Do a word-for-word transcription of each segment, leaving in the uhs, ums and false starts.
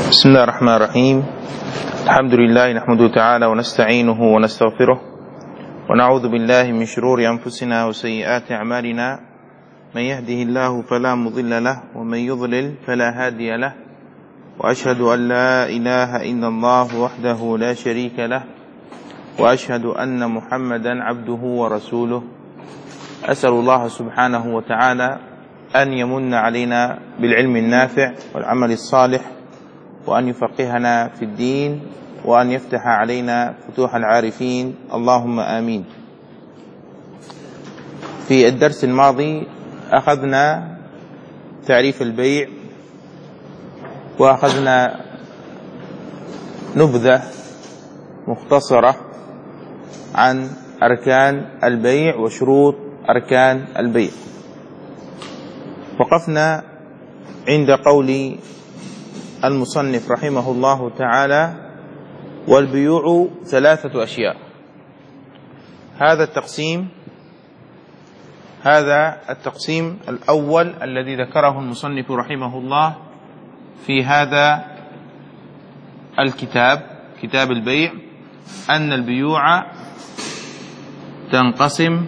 بسم الله الرحمن الرحيم. الحمد لله نحمده تعالى ونستعينه ونستغفره ونعوذ بالله من شرور أنفسنا وسيئات أعمالنا، من يهده الله فلا مضل له ومن يضلل فلا هادي له، وأشهد أن لا إله إلا الله وحده لا شريك له، وأشهد أن محمدا عبده ورسوله. أسأل الله سبحانه وتعالى أن يمن علينا بالعلم النافع والعمل الصالح، وأن يفقهنا في الدين، وأن يفتح علينا فتوح العارفين، اللهم آمين. في الدرس الماضي أخذنا تعريف البيع، وأخذنا نبذة مختصرة عن أركان البيع وشروط أركان البيع. وقفنا عند قول المصنف رحمه الله تعالى: والبيوع ثلاثة أشياء. هذا التقسيم هذا التقسيم الأول الذي ذكره المصنف رحمه الله في هذا الكتاب، كتاب البيع، أن البيوع تنقسم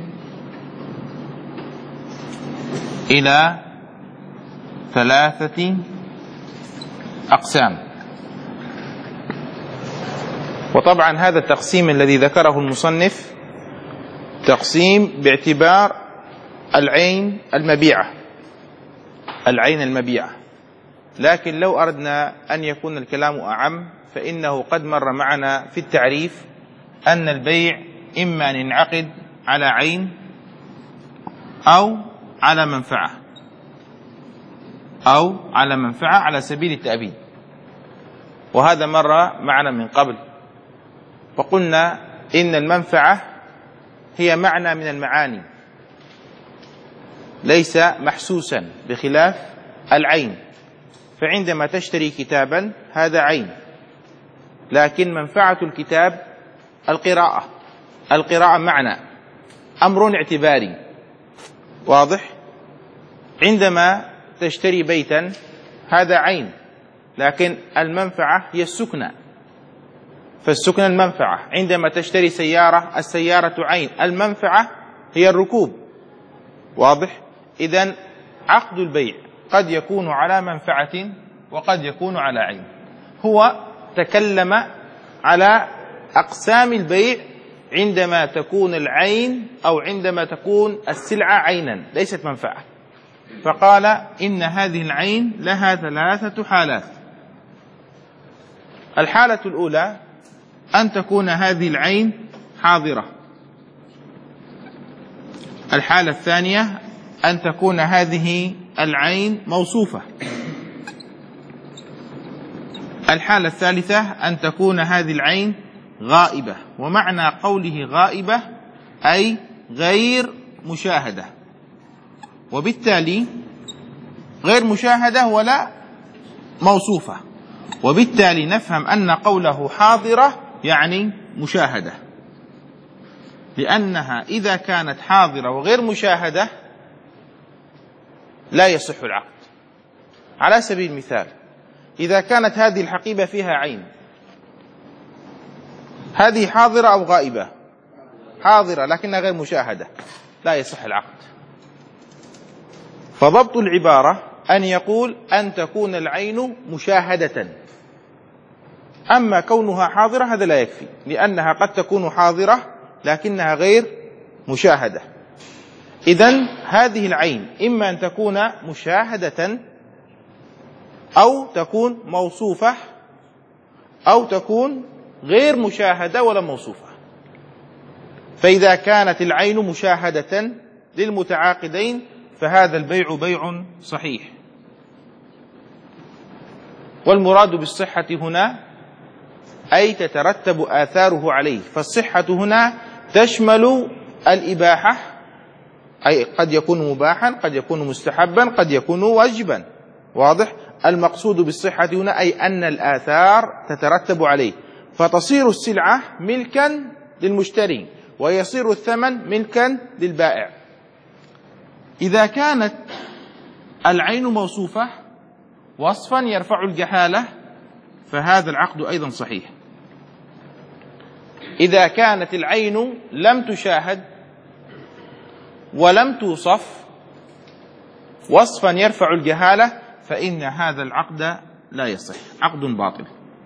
إلى ثلاثة أقسام. وطبعا هذا التقسيم الذي ذكره المصنف تقسيم باعتبار العين المبيعة العين المبيعة لكن لو أردنا أن يكون الكلام أعم، فإنه قد مر معنا في التعريف أن البيع إما أن ينعقد على عين أو على منفعة أو على منفعة على سبيل التأبيد، وهذا مر معنا من قبل. فقلنا إن المنفعة هي معنى من المعاني، ليس محسوسا، بخلاف العين. فعندما تشتري كتابا هذا عين، لكن منفعة الكتاب القراءة القراءة معنى، أمر اعتباري واضح. عندما تشتري بيتا هذا عين، لكن المنفعة هي السكنة، فالسكنة المنفعة. عندما تشتري سيارة السيارة عين، المنفعة هي الركوب، واضح. إذن عقد البيع قد يكون على منفعة وقد يكون على عين. هو تكلم على أقسام البيع عندما تكون العين أو عندما تكون السلعة عينا ليست منفعة، فقال إن هذه العين لها ثلاثة حالات. الحالة الأولى أن تكون هذه العين حاضرة. الحالة الثانية أن تكون هذه العين موصوفة. الحالة الثالثة أن تكون هذه العين غائبة. ومعنى قوله غائبة أي غير مشاهدة، وبالتالي غير مشاهدة ولا موصوفة، وبالتالي نفهم أن قوله حاضرة يعني مشاهدة، لأنها إذا كانت حاضرة وغير مشاهدة لا يصح العقد. على سبيل المثال، إذا كانت هذه الحقيبة فيها عين، هذه حاضرة أو غائبة؟ حاضرة لكنها غير مشاهدة، لا يصح العقد. فضبط العبارة أن يقول أن تكون العين مشاهدة، أما كونها حاضرة هذا لا يكفي، لأنها قد تكون حاضرة لكنها غير مشاهدة. إذن هذه العين إما أن تكون مشاهدة أو تكون موصوفة أو تكون غير مشاهدة ولا موصوفة. فإذا كانت العين مشاهدة للمتعاقدين فهذا البيع بيع صحيح. والمراد بالصحة هنا أي تترتب آثاره عليه، فالصحة هنا تشمل الإباحة، أي قد يكون مباحا، قد يكون مستحبا، قد يكون واجبا، واضح. المقصود بالصحة هنا أي أن الآثار تترتب عليه، فتصير السلعة ملكا للمشتري ويصير الثمن ملكا للبائع. إذا كانت العين موصوفة وصفا يرفع الجحالة فهذا العقد أيضا صحيح. إذا كانت العين لم تشاهد ولم توصف وصفا يرفع الجهالة فإن هذا العقد لا يصح، عقد باطل.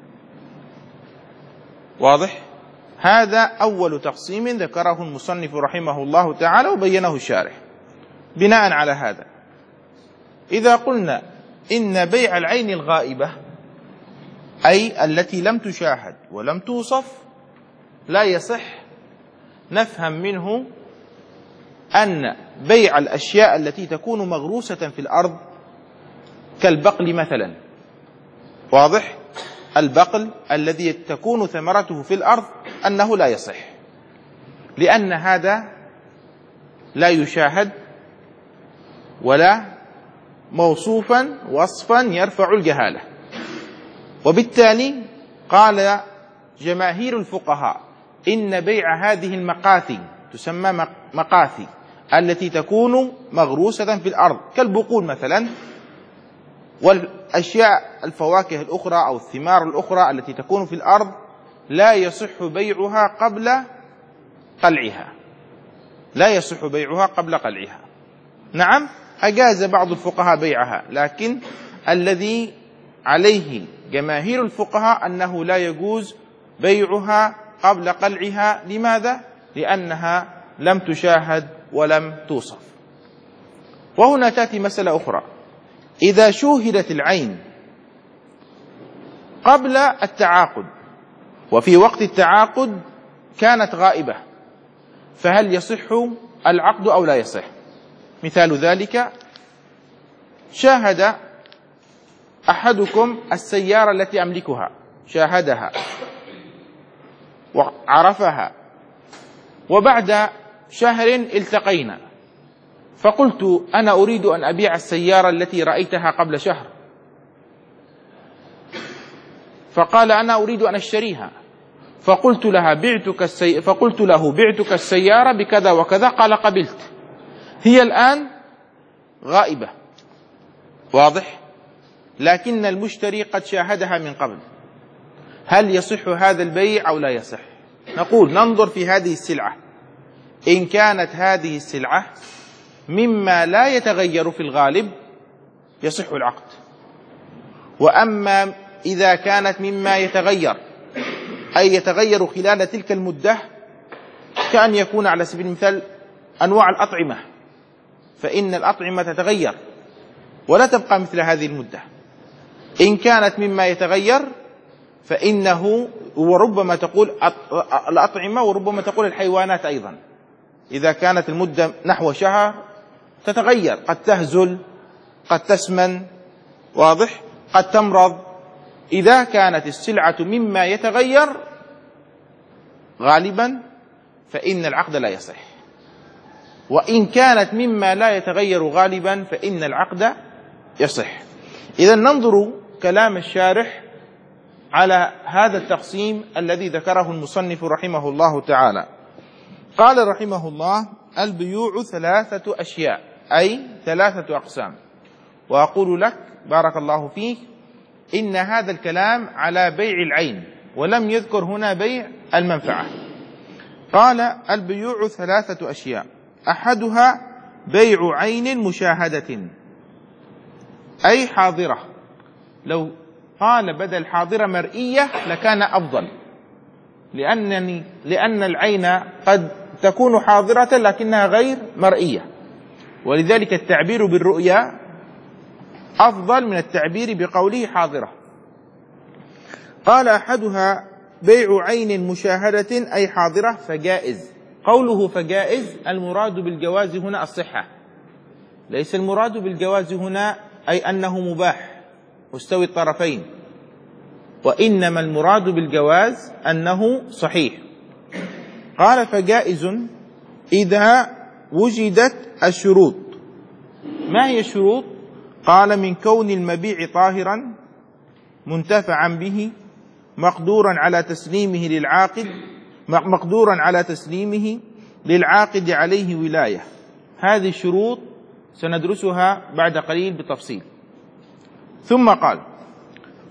واضح؟ هذا أول تقسيم ذكره المصنف رحمه الله تعالى وبينه الشارح. بناء على هذا إذا قلنا إن بيع العين الغائبة أي التي لم تشاهد ولم توصف لا يصح، نفهم منه أن بيع الأشياء التي تكون مغروسة في الأرض كالبقل مثلا، واضح؟ البقل الذي تكون ثمرته في الأرض أنه لا يصح، لأن هذا لا يشاهد ولا موصوفا وصفا يرفع الجهالة. وبالتالي قال جماهير الفقهاء إن بيع هذه المقاثي تسمى مقاثي التي تكون مغروسة في الأرض كالبقول مثلا، والأشياء الفواكه الأخرى أو الثمار الأخرى التي تكون في الأرض لا يصح بيعها قبل قلعها، لا يصح بيعها قبل قلعها. نعم أجاز بعض الفقهاء بيعها، لكن الذي عليه جماهير الفقهاء أنه لا يجوز بيعها قبل قلعها. لماذا؟ لأنها لم تشاهد ولم توصف. وهنا تأتي مسألة أخرى، إذا شوهدت العين قبل التعاقد وفي وقت التعاقد كانت غائبة فهل يصح العقد أو لا يصح؟ مثال ذلك شاهد أحدكم السيارة التي أملكها، شاهدها وعرفها، وبعد شهر التقينا فقلت أنا أريد أن أبيع السيارة التي رأيتها قبل شهر، فقال أنا أريد أن أشتريها، فقلت لها بعتك السي... فقلت له بعتك السيارة بكذا وكذا، قال قبلت، هي الآن غائبة، واضح؟ لكن المشتري قد شاهدها من قبل، هل يصح هذا البيع أو لا يصح؟ نقول ننظر في هذه السلعة، إن كانت هذه السلعة مما لا يتغير في الغالب يصح العقد، وأما إذا كانت مما يتغير أي يتغير خلال تلك المدة، كأن يكون على سبيل المثال أنواع الأطعمة، فإن الأطعمة تتغير ولا تبقى مثل هذه المدة. إن كانت مما يتغير فإنه وربما تقول الأطعمة وربما تقول الحيوانات أيضا، إذا كانت المدة نحو شهر تتغير، قد تهزل، قد تسمن، واضح؟ قد تمرض. إذا كانت السلعة مما يتغير غالبا فإن العقد لا يصح، وإن كانت مما لا يتغير غالبا فإن العقد يصح. إذا ننظر كلام الشارح على هذا التقسيم الذي ذكره المصنف رحمه الله تعالى. قال رحمه الله: البيوع ثلاثة أشياء، أي ثلاثة أقسام. وأقول لك بارك الله فيك إن هذا الكلام على بيع العين ولم يذكر هنا بيع المنفعة. قال: البيوع ثلاثة أشياء، أحدها بيع عين مشاهدة أي حاضرة. لو قال بدل حاضرة مرئية لكان أفضل، لأنني لأن العين قد تكون حاضرة لكنها غير مرئية، ولذلك التعبير بالرؤيا أفضل من التعبير بقوله حاضرة. قال: أحدها بيع عين مشاهدة أي حاضرة فجائز. قوله فجائز المراد بالجواز هنا الصحة، ليس المراد بالجواز هنا أي أنه مباح مستوي الطرفين، وإنما المراد بالجواز أنه صحيح. قال: فجائز إذا وجدت الشروط. ما هي الشروط؟ قال: من كون المبيع طاهرا منتفعا به مقدورا على تسليمه للعاقد مقدورا على تسليمه للعاقد عليه ولاية. هذه الشروط سندرسها بعد قليل بتفصيل. ثم قال: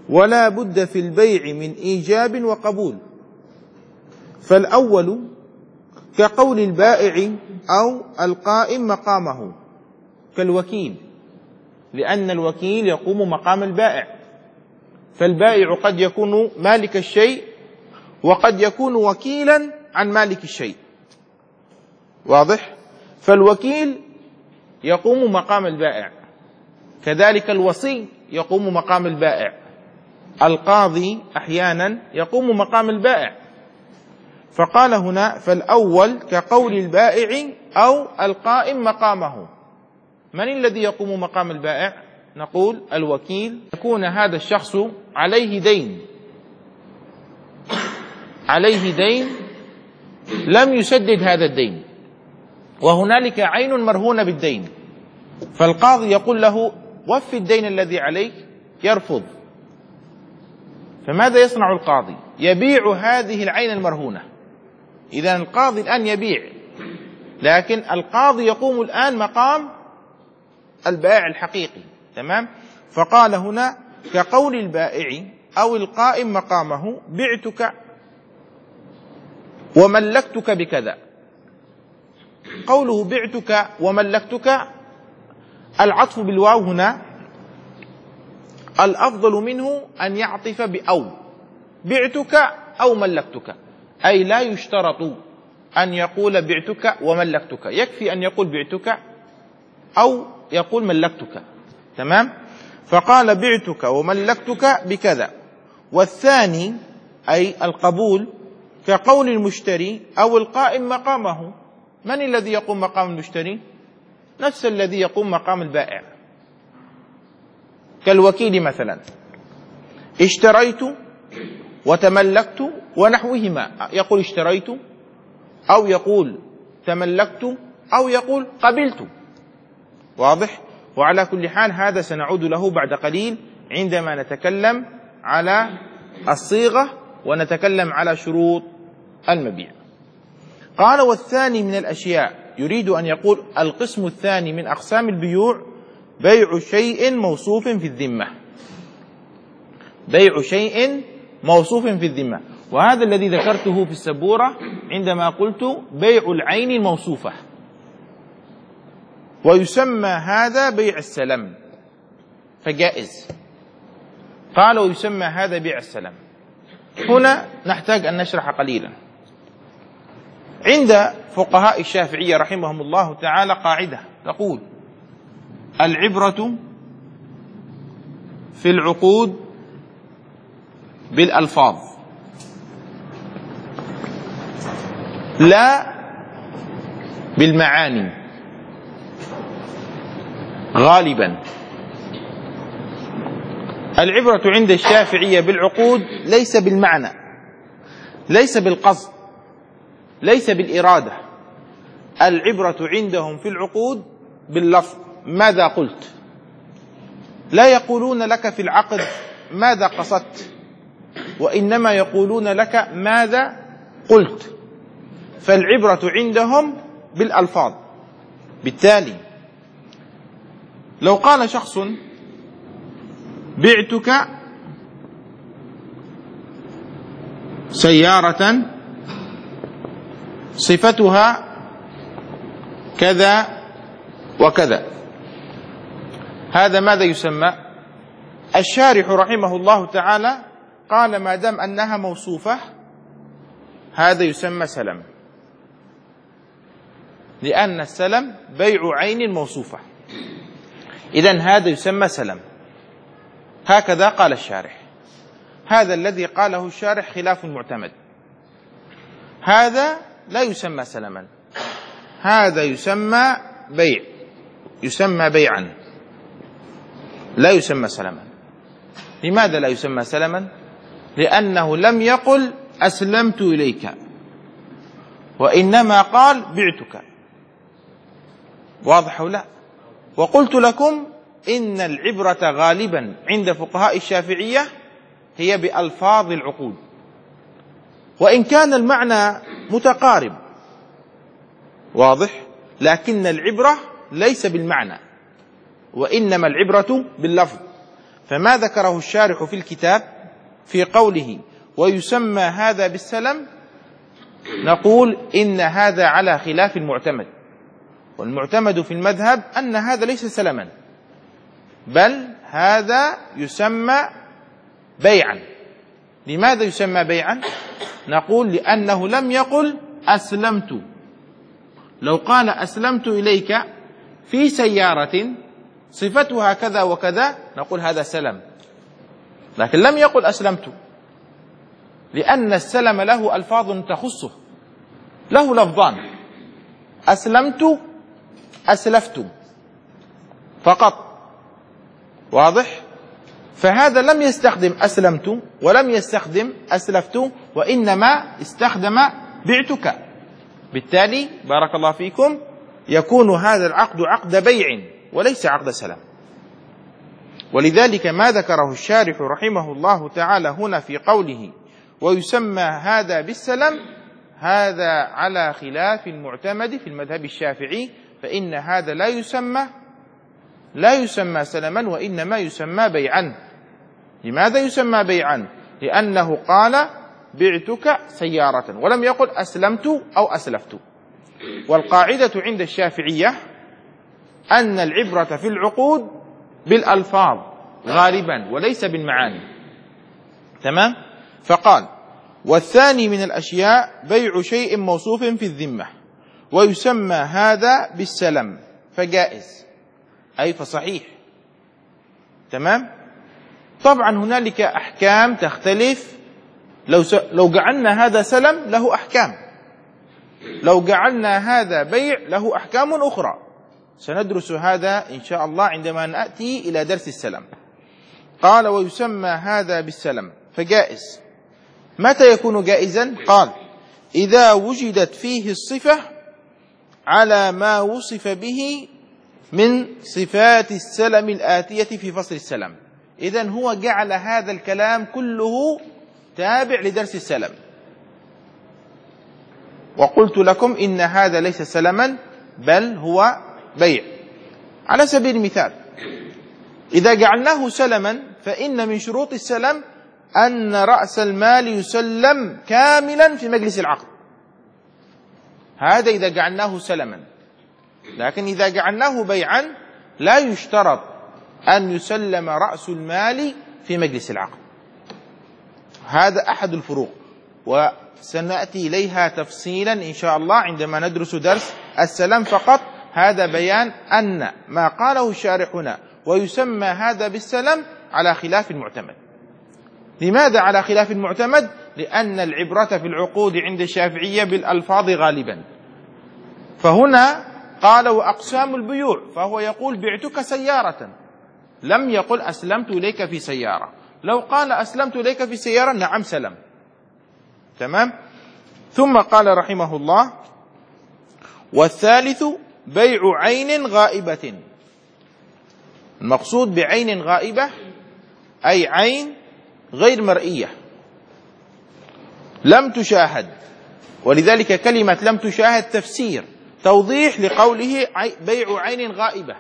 ولا بد في البيع من إيجاب وقبول. فالأول كقول البائع أو القائم مقامه كالوكيل، لأن الوكيل يقوم مقام البائع، فالبائع قد يكون مالك الشيء وقد يكون وكيلا عن مالك الشيء، واضح؟ فالوكيل يقوم مقام البائع، كذلك الوصي يقوم مقام البائع، القاضي أحيانا يقوم مقام البائع. فقال هنا فالأول كقول البائع أو القائم مقامه. من الذي يقوم مقام البائع؟ نقول الوكيل. يكون هذا الشخص عليه دين عليه دين لم يسدد هذا الدين، وهنالك عين مرهونة بالدين، فالقاضي يقول له وفي الدين الذي عليك، يرفض. فماذا يصنع القاضي؟ يبيع هذه العين المرهونة. إذن القاضي الآن يبيع، لكن القاضي يقوم الآن مقام البائع الحقيقي، تمام؟ فقال هنا كقول البائع أو القائم مقامه بعتك وملكتك بكذا. قوله بعتك وملكتك العطف بالواو هنا الأفضل منه أن يعطف بأو، بعتك أو ملكتك، أي لا يشترط أن يقول بعتك وملكتك، يكفي أن يقول بعتك أو يقول ملكتك، تمام؟ فقال بعتك وملكتك بكذا. والثاني أي القبول كقول المشتري أو القائم مقامه. من الذي يقوم مقام المشتري؟ نفس الذي يقوم مقام البائع، كالوكيل مثلا، اشتريت وتملكت ونحوهما، يقول اشتريت أو يقول تملكت أو يقول قبلت، واضح؟ وعلى كل حال هذا سنعود له بعد قليل عندما نتكلم على الصيغة ونتكلم على شروط المبيع. قال والثاني من الأشياء، يريد أن يقول القسم الثاني من أقسام البيوع بيع شيء موصوف في الذمة، بيع شيء موصوف في الذمة، وهذا الذي ذكرته في السبورة عندما قلت بيع العين الموصوفة، ويسمى هذا بيع السلم، فجائز. قال ويسمى هذا بيع السلم. هنا نحتاج أن نشرح قليلا. عند فقهاء الشافعية رحمهم الله تعالى قاعدة تقول العبرة في العقود بالألفاظ لا بالمعاني غالبا. العبرة عند الشافعية بالعقود ليس بالمعنى، ليس بالقصد، ليس بالإرادة. العبرة عندهم في العقود باللفظ، ماذا قلت؟ لا يقولون لك في العقد ماذا قصدت، وإنما يقولون لك ماذا قلت. فالعبرة عندهم بالألفاظ. بالتالي لو قال شخص بعتك سيارة صفتها كذا وكذا، هذا ماذا يسمى؟ الشارح رحمه الله تعالى قال ما دام أنها موصوفة هذا يسمى سلم، لأن السلم بيع عين موصوفة، إذن هذا يسمى سلم. هكذا قال الشارح. هذا الذي قاله الشارح خلاف معتمد، هذا لا يسمى سلما، هذا يسمى بيع، يسمى بيعا، لا يسمى سلما. لماذا لا يسمى سلما؟ لأنه لم يقل أسلمت إليك، وإنما قال بعتك. واضح أو لا؟ وقلت لكم إن العبرة غالبا عند فقهاء الشافعية هي بألفاظ العقود، وإن كان المعنى متقارب، واضح، لكن العبرة ليس بالمعنى، وإنما العبرة باللفظ. فما ذكره الشارح في الكتاب في قوله ويسمى هذا بالسلم، نقول إن هذا على خلاف المعتمد، والمعتمد في المذهب أن هذا ليس سلما، بل هذا يسمى بيعا. لماذا يسمى بيعا؟ نقول لأنه لم يقل أسلمت. لو قال أسلمت إليك في سيارة صفتها كذا وكذا نقول هذا سلم، لكن لم يقل أسلمت، لأن السلم له ألفاظ تخصه، له لفظان: أسلمت، أسلفت فقط. واضح؟ فهذا لم يستخدم أسلمت ولم يستخدم أسلفت، وإنما استخدم بعتك. بالتالي بارك الله فيكم يكون هذا العقد عقد بيع وليس عقد سلام. ولذلك ما ذكره الشارح رحمه الله تعالى هنا في قوله ويسمى هذا بالسلم، هذا على خلاف المعتمد في المذهب الشافعي، فإن هذا لا يسمى لا يسمى سلما وإنما يسمى بيعا. لماذا يسمى بيعا؟ لأنه قال بعتك سيارة ولم يقل أسلمت أو أسلفت. والقاعدة عند الشافعية أن العبرة في العقود بالألفاظ غالبا وليس بالمعاني. تمام؟ فقال والثاني من الأشياء بيع شيء موصوف في الذمة ويسمى هذا بالسلم فجائز، أي فصحيح. تمام؟ طبعا هنالك أحكام تختلف، لو س... لو جعلنا هذا سلم له أحكام، لو جعلنا هذا بيع له أحكام أخرى، سندرس هذا إن شاء الله عندما نأتي إلى درس السلم. قال ويسمى هذا بالسلم فجائز. متى يكون جائزا؟ قال إذا وجدت فيه الصفة على ما وصف به من صفات السلم الآتية في فصل السلم. إذن هو جعل هذا الكلام كله تابع لدرس السلم، وقلت لكم إن هذا ليس سلما بل هو بيع. على سبيل المثال إذا جعلناه سلما فإن من شروط السلم أن رأس المال يسلم كاملا في مجلس العقد، هذا إذا جعلناه سلما. لكن إذا جعلناه بيعا لا يشترط أن يسلم رأس المال في مجلس العقد. هذا أحد الفروق، وسنأتي إليها تفصيلا إن شاء الله عندما ندرس درس السلام فقط. هذا بيان أن ما قاله الشارح هنا ويسمى هذا بالسلم على خلاف المعتمد. لماذا على خلاف المعتمد؟ لأن العبرة في العقود عند الشافعية بالألفاظ غالبا. فهنا قال وأقسام البيوع، فهو يقول بعتك سيارة، لم يقل أسلمت إليك في سيارة. لو قال أسلمت إليك في سيارة نعم سلم. تمام؟ ثم قال رحمه الله والثالث بيع عين غائبة. المقصود بعين غائبة أي عين غير مرئية لم تشاهد، ولذلك كلمة لم تشاهد تفسير توضيح لقوله بيع عين غائبة،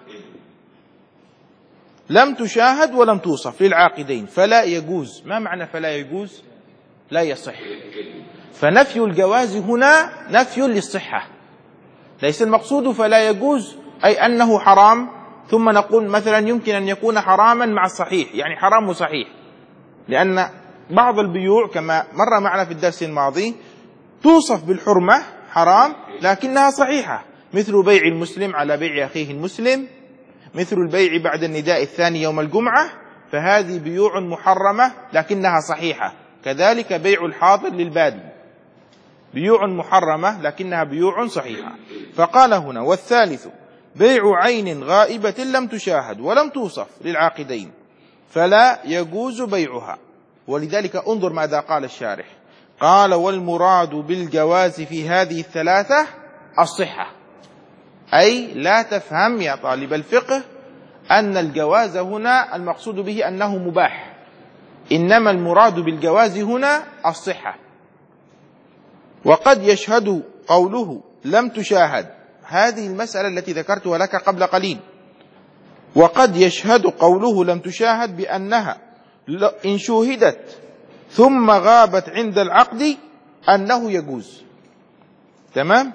لم تشاهد ولم توصف للعاقدين فلا يجوز. ما معنى فلا يجوز؟ لا يصح. فنفي الجواز هنا نفي للصحة، ليس المقصود فلا يجوز أي أنه حرام ثم نقول مثلا يمكن أن يكون حراما مع الصحيح، يعني حرام وصحيح. لأن بعض البيوع كما مر معنا في الدرس الماضي توصف بالحرمة حرام لكنها صحيحة، مثل بيع المسلم على بيع أخيه المسلم، مثل البيع بعد النداء الثاني يوم الجمعة، فهذه بيوع محرمة لكنها صحيحة. كذلك بيع الحاضر للبادي بيوع محرمة لكنها بيوع صحيحة. فقال هنا والثالث بيع عين غائبة لم تشاهد ولم توصف للعاقدين فلا يجوز بيعها. ولذلك انظر ماذا قال الشارح، قال والمراد بالجواز في هذه الثلاثة الصحة، أي لا تفهم يا طالب الفقه أن الجواز هنا المقصود به أنه مباح، إنما المراد بالجواز هنا الصحة. وقد يشهد قوله لم تشاهد هذه المسألة التي ذكرتها لك قبل قليل، وقد يشهد قوله لم تشاهد بأنها إن شوهدت ثم غابت عند العقد أنه يجوز. تمام؟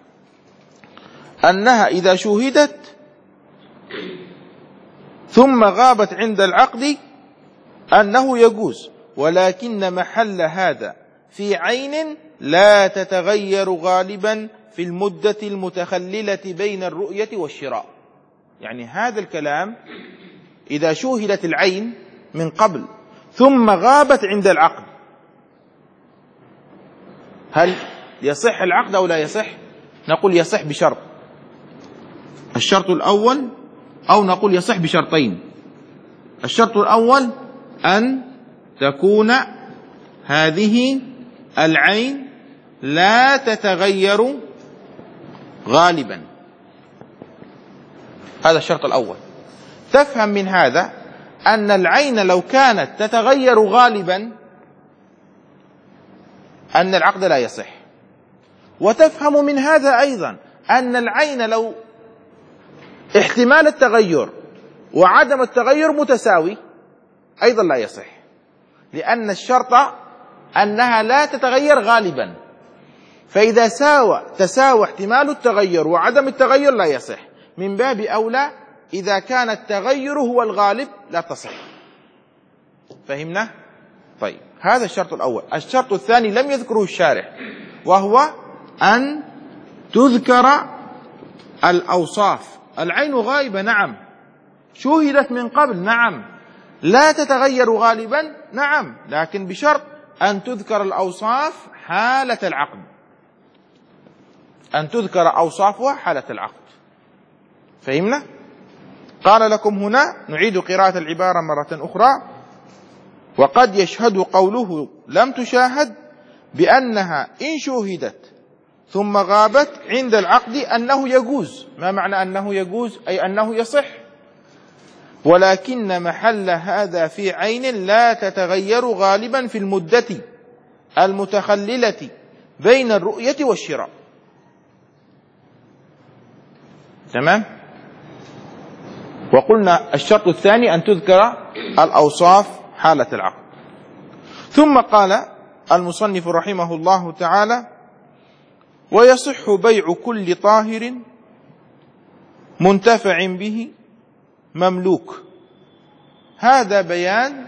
أنها إذا شوهدت ثم غابت عند العقد أنه يجوز، ولكن محل هذا في عين لا تتغير غالبا في المدة المتخللة بين الرؤية والشراء. يعني هذا الكلام إذا شوهدت العين من قبل ثم غابت عند العقد، هل يصح العقد أو لا يصح؟ نقول يصح بشرط. الشرط الأول، أو نقول يصح بشرطين. الشرط الأول أن تكون هذه العين لا تتغير غالبا، هذا الشرط الأول. تفهم من هذا أن العين لو كانت تتغير غالبا أن العقد لا يصح. وتفهم من هذا أيضا أن العين لو احتمال التغير وعدم التغير متساوي أيضا لا يصح، لأن الشرط أنها لا تتغير غالبا. فإذا ساوى تساوى احتمال التغير وعدم التغير لا يصح، من باب أولى إذا كان التغير هو الغالب لا تصح. فهمنا؟ طيب، هذا الشرط الأول. الشرط الثاني لم يذكره الشارح، وهو أن تذكر الأوصاف. العين غائبة، نعم. شوهدت من قبل، نعم. لا تتغير غالبا، نعم، لكن بشرط أن تذكر الأوصاف حالة العقد، أن تذكر أوصافها حالة العقد. فهمنا؟ قال لكم هنا، نعيد قراءة العبارة مرة أخرى: وقد يشهد قوله لم تشاهد بأنها إن شوهدت ثم غابت عند العقد أنه يجوز. ما معنى أنه يجوز؟ أي أنه يصح. ولكن محل هذا في عين لا تتغير غالبا في المدة المتخللة بين الرؤية والشراء. تمام؟ وقلنا الشرط الثاني أن تذكر الأوصاف حالة العقد. ثم قال المصنف رحمه الله تعالى: ويصح بيع كل طاهر منتفع به مملوك. هذا بيان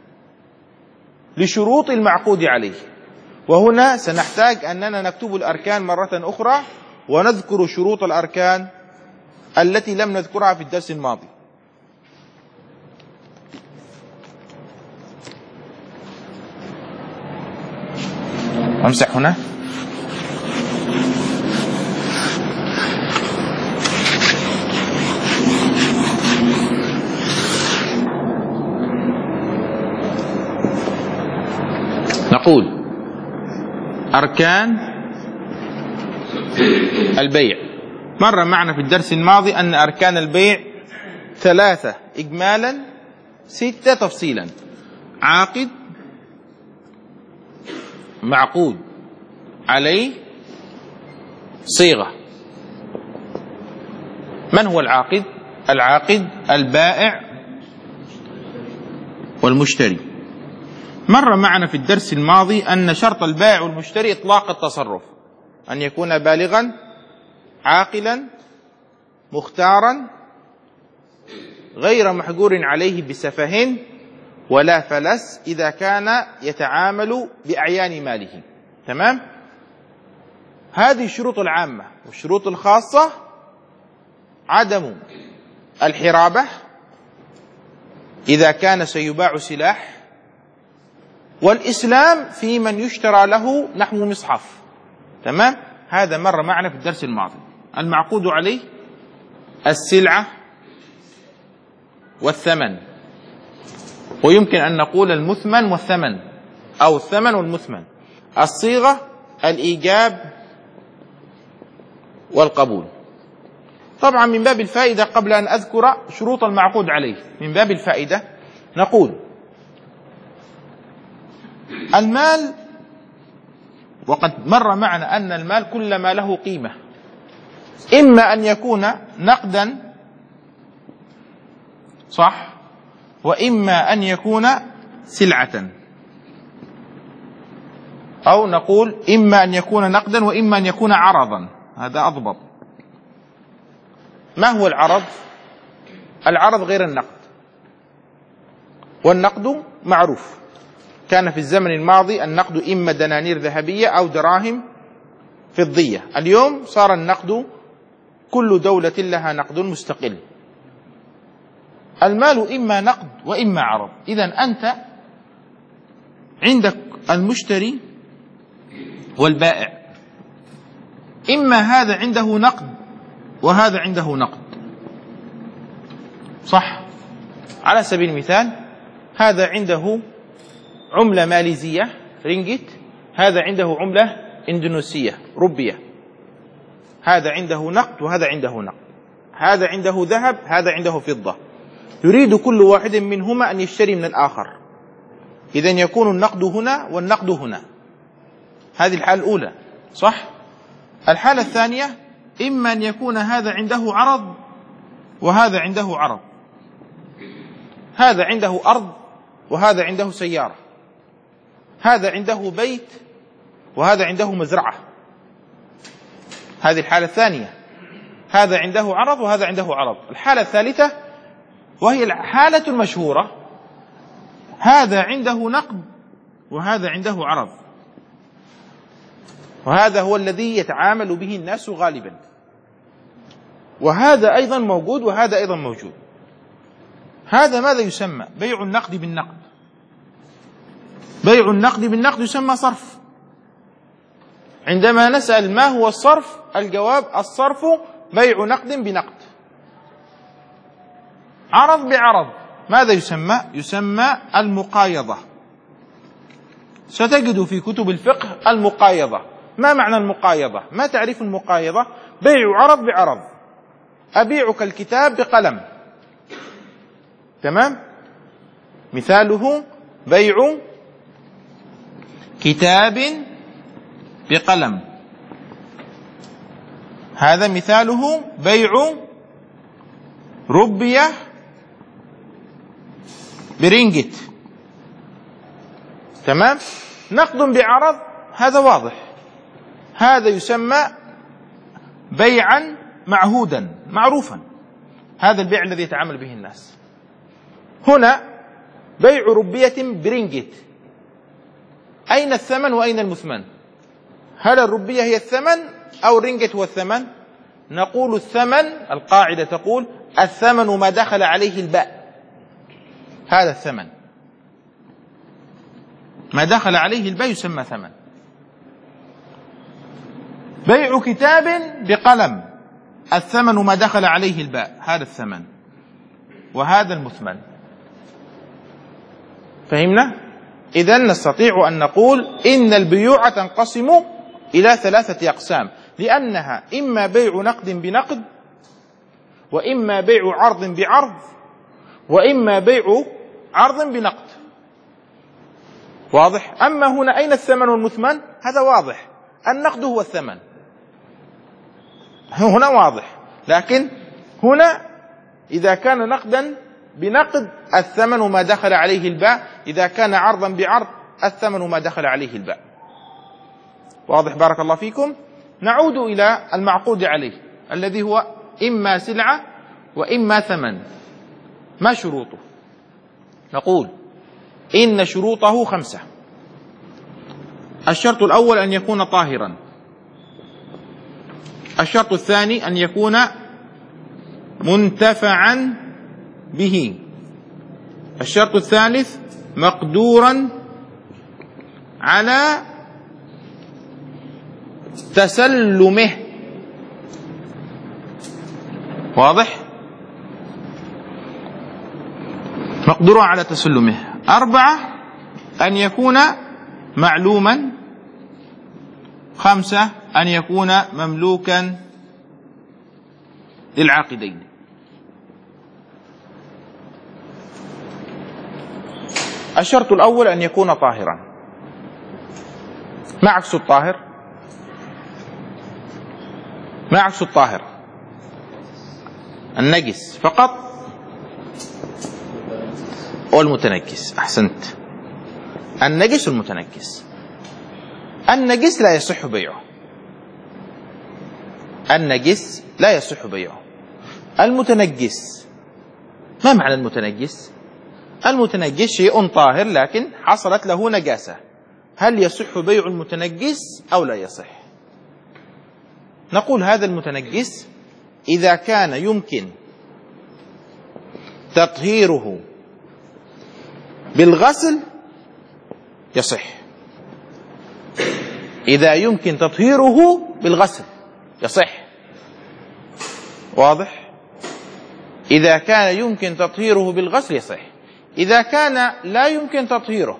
لشروط المعقود عليه، وهنا سنحتاج أننا نكتب الأركان مرة أخرى ونذكر شروط الأركان التي لم نذكرها في الدرس الماضي. أمسح هنا. نقول أركان البيع. مر معنا في الدرس الماضي أن أركان البيع ثلاثة إجمالا، ستة تفصيلا: عاقد، معقود عليه، صيغة. من هو العاقد؟ العاقد البائع والمشتري. مر معنا في الدرس الماضي أن شرط البائع والمشتري إطلاق التصرف، أن يكون بالغا عاقلا مختارا غير محجور عليه بسفه ولا فلس إذا كان يتعامل بأعيان ماله. تمام؟ هذه الشروط العامة. والشروط الخاصة: عدم الحرابة إذا كان سيباع سلاح، والإسلام في من يشترى له نحو مصحف. تمام؟ هذا مر معنا في الدرس الماضي. المعقود عليه السلعة والثمن، ويمكن أن نقول المثمن والثمن، أو الثمن والمثمن. الصيغة الإيجاب والقبول. طبعا من باب الفائدة، قبل أن أذكر شروط المعقود عليه، من باب الفائدة نقول المال، وقد مر معنا أن المال كل ما له قيمة، إما أن يكون نقدا صح؟ وإما أن يكون سلعة، أو نقول إما أن يكون نقدا وإما أن يكون عرضا، هذا أضبط. ما هو العرض؟ العرض غير النقد، والنقد معروف، كان في الزمن الماضي النقد إما دنانير ذهبية أو دراهم فضية. اليوم صار النقد كل دولة لها نقد مستقل. المال إما نقد وإما عرض. إذن أنت عندك المشتري والبائع، إما هذا عنده نقد وهذا عنده نقد، صح؟ على سبيل المثال هذا عنده عملة ماليزية رينجيت، هذا عنده عملة إندونيسية روبية، هذا عنده نقد وهذا عنده نقد، هذا عنده ذهب هذا عنده فضة، يريد كل واحد منهما أن يشتري من الآخر، إذن يكون النقد هنا والنقد هنا. هذه الحالة الأولى، صح؟ الحالة الثانية إما أن يكون هذا عنده عرض وهذا عنده عرض، هذا عنده أرض وهذا عنده سيارة، هذا عنده بيت وهذا عنده مزرعة. هذه الحالة الثانية، هذا عنده عرض وهذا عنده عرض. الحالة الثالثة وهي الحالة المشهورة، هذا عنده نقد وهذا عنده عرض، وهذا هو الذي يتعامل به الناس غالبا، وهذا أيضا موجود وهذا أيضا موجود. هذا ماذا يسمى؟ بيع النقد بالنقد. بيع النقد بالنقد يسمى صرف. عندما نسأل ما هو الصرف، الجواب الصرف بيع نقد بنقد. عرض بعرض ماذا يسمى؟ يسمى المقايضة. ستجد في كتب الفقه المقايضة. ما معنى المقايضة؟ ما تعريف المقايضة؟ بيع عرض بعرض. أبيعك الكتاب بقلم، تمام؟ مثاله بيع كتاب بقلم، هذا مثاله بيع روبية برينجت، تمام؟ نقد بعرض هذا واضح، هذا يسمى بيعا معهودا معروفا، هذا البيع الذي يتعامل به الناس. هنا بيع روبية برينجت، أين الثمن وأين المثمن؟ هل الروبية هي الثمن أو الرينجت هو الثمن؟ نقول الثمن، القاعدة تقول الثمن ما دخل عليه الباء، هذا الثمن، ما دخل عليه الباء يسمى ثمن. بيع كتاب بقلم، الثمن ما دخل عليه الباء، هذا الثمن، وهذا المثمن. فهمنا؟ إذن نستطيع أن نقول إن البيوع تنقسم إلى ثلاثة أقسام، لأنها إما بيع نقد بنقد، وإما بيع عرض بعرض، وإما بيع عرض بنقد. واضح؟ أما هنا أين الثمن والمثمن؟ هذا واضح، النقد هو الثمن، هنا واضح. لكن هنا إذا كان نقدا بنقد الثمن ما دخل عليه الباء، إذا كان عرضا بعرض الثمن ما دخل عليه الباء. واضح؟ بارك الله فيكم. نعود إلى المعقود عليه الذي هو إما سلعة وإما ثمن. ما شروطه؟ نقول إن شروطه خمسة. الشرط الأول أن يكون طاهرا، الشرط الثاني أن يكون منتفعا به، الشرط الثالث مقدورا على تسلمه. واضح؟ مقدورا على تسلمه. أربعة أن يكون معلوما. خمسة أن يكون مملوكا للعاقدين. الشرط الأول أن يكون طاهرا. ما عكس الطاهر؟ ما عكس الطاهر؟ النجس فقط. والمتنجس. أحسنت. النجس والمتنجس. النجس لا يصح بيعه، النجس لا يصح بيعه. المتنجس، ما معنى المتنجس؟ المتنجس شيء طاهر لكن حصلت له نجاسة، هل يصح بيع المتنجس أو لا يصح؟ نقول هذا المتنجس إذا كان يمكن تطهيره بالغسل يصح، إذا يمكن تطهيره بالغسل يصح. واضح؟ إذا كان يمكن تطهيره بالغسل يصح. إذا كان لا يمكن تطهيره،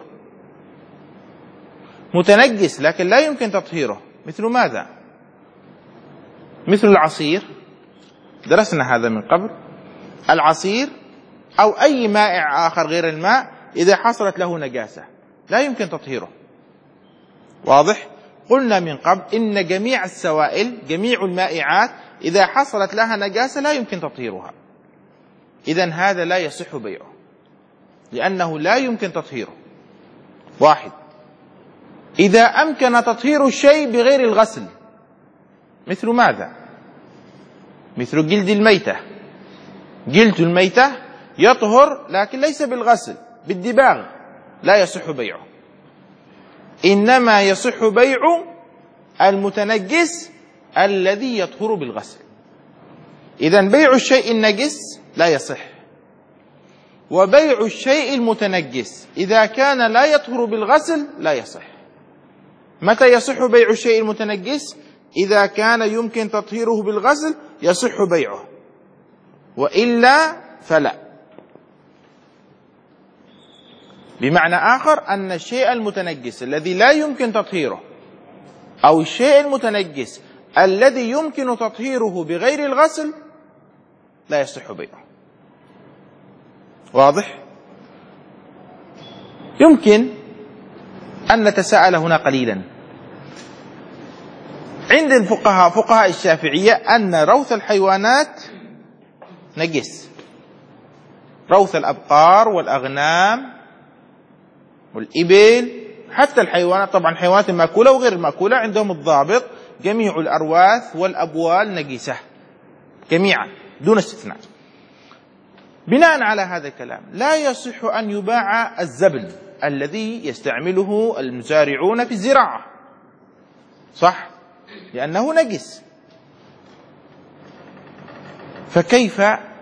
متنجس لكن لا يمكن تطهيره، مثل ماذا؟ مثل العصير، درسنا هذا من قبل. العصير أو أي مائع آخر غير الماء إذا حصلت له نجاسة لا يمكن تطهيره. واضح؟ قلنا من قبل إن جميع السوائل، جميع المائعات إذا حصلت لها نجاسة لا يمكن تطهيرها. إذن هذا لا يصح بيعه لأنه لا يمكن تطهيره. واحد. إذا أمكن تطهير الشيء بغير الغسل، مثل ماذا؟ مثل جلد الميتة. جلد الميتة يطهر لكن ليس بالغسل، بالدباغ، لا يصح بيعه. إنما يصح بيع المتنجس الذي يطهر بالغسل. إذن بيع الشيء النجس لا يصح، وبيع الشيء المتنجس إذا كان لا يطهر بالغسل لا يصح. متى يصح بيع الشيء المتنجس؟ إذا كان يمكن تطهيره بالغسل يصح بيعه، وإلا فلا. بمعنى آخر أن الشيء المتنجس الذي لا يمكن تطهيره أو الشيء المتنجس الذي يمكن تطهيره بغير الغسل لا يصح بيعه. واضح؟ يمكن أن نتساءل هنا قليلا. عند الفقهاء فقهاء الشافعية أن روث الحيوانات نجس، روث الأبقار والأغنام والإبل، حتى الحيوانات، طبعا الحيوانات المأكولة وغير المأكولة عندهم الضابط، جميع الأرواث والأبوال نجسة جميعا دون استثناء. بناء على هذا الكلام لا يصح أن يباع الزبل الذي يستعمله المزارعون في الزراعة، صح؟ لأنه نجس. فكيف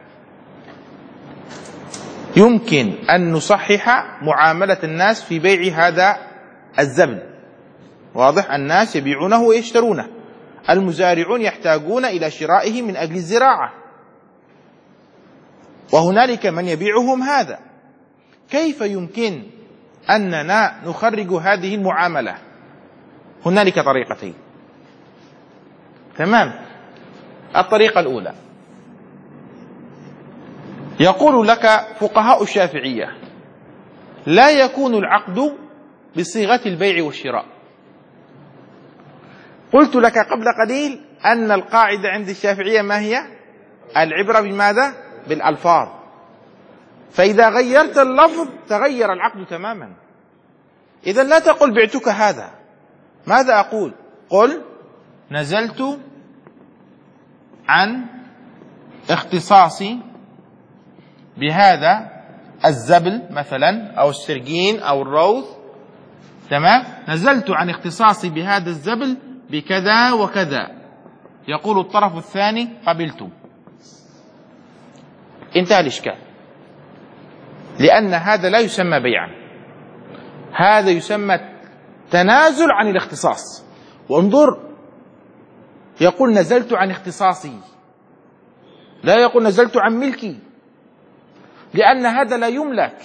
يمكن أن نصحح معاملة الناس في بيع هذا الزبل؟ واضح؟ الناس يبيعونه ويشترونه، المزارعون يحتاجون إلى شرائه من أجل الزراعة، وهنالك من يبيعهم هذا. كيف يمكن أننا نخرج هذه المعاملة؟ هنالك طريقتين. تمام. الطريقة الأولى، يقول لك فقهاء الشافعية لا يكون العقد بصيغة البيع والشراء. قلت لك قبل قليل أن القاعدة عند الشافعية ما هي؟ العبرة بماذا؟ بالألفاظ. فإذا غيرت اللفظ تغير العقد تماما. إذا لا تقل بعتك هذا، ماذا أقول؟ قل نزلت عن اختصاصي بهذا الزبل مثلا أو السرجين أو الروث، تمام؟ نزلت عن اختصاصي بهذا الزبل بكذا وكذا. يقول الطرف الثاني قبلت. انتهى الإشكال، لأن هذا لا يسمى بيعا، هذا يسمى تنازل عن الاختصاص. وانظر، يقول نزلت عن اختصاصي، لا يقول نزلت عن ملكي، لأن هذا لا يملك.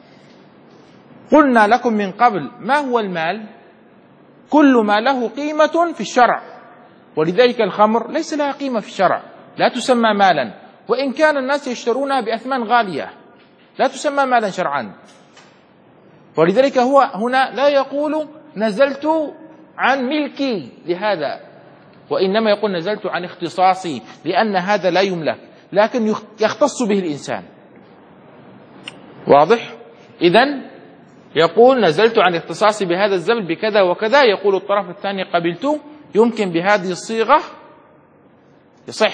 قلنا لكم من قبل ما هو المال؟ كل ما له قيمة في الشرع، ولذلك الخمر ليس لها قيمة في الشرع، لا تسمى مالا، وإن كان الناس يشترونها بأثمان غالية لا تسمى مالا شرعا. ولذلك هو هنا لا يقول نزلت عن ملكي لهذا، وإنما يقول نزلت عن اختصاصي، لأن هذا لا يملك لكن يختص به الإنسان. واضح؟ إذن يقول نزلت عن اختصاصي بهذا الزمن بكذا وكذا، يقول الطرف الثاني قبلت، يمكن بهذه الصيغة يصح.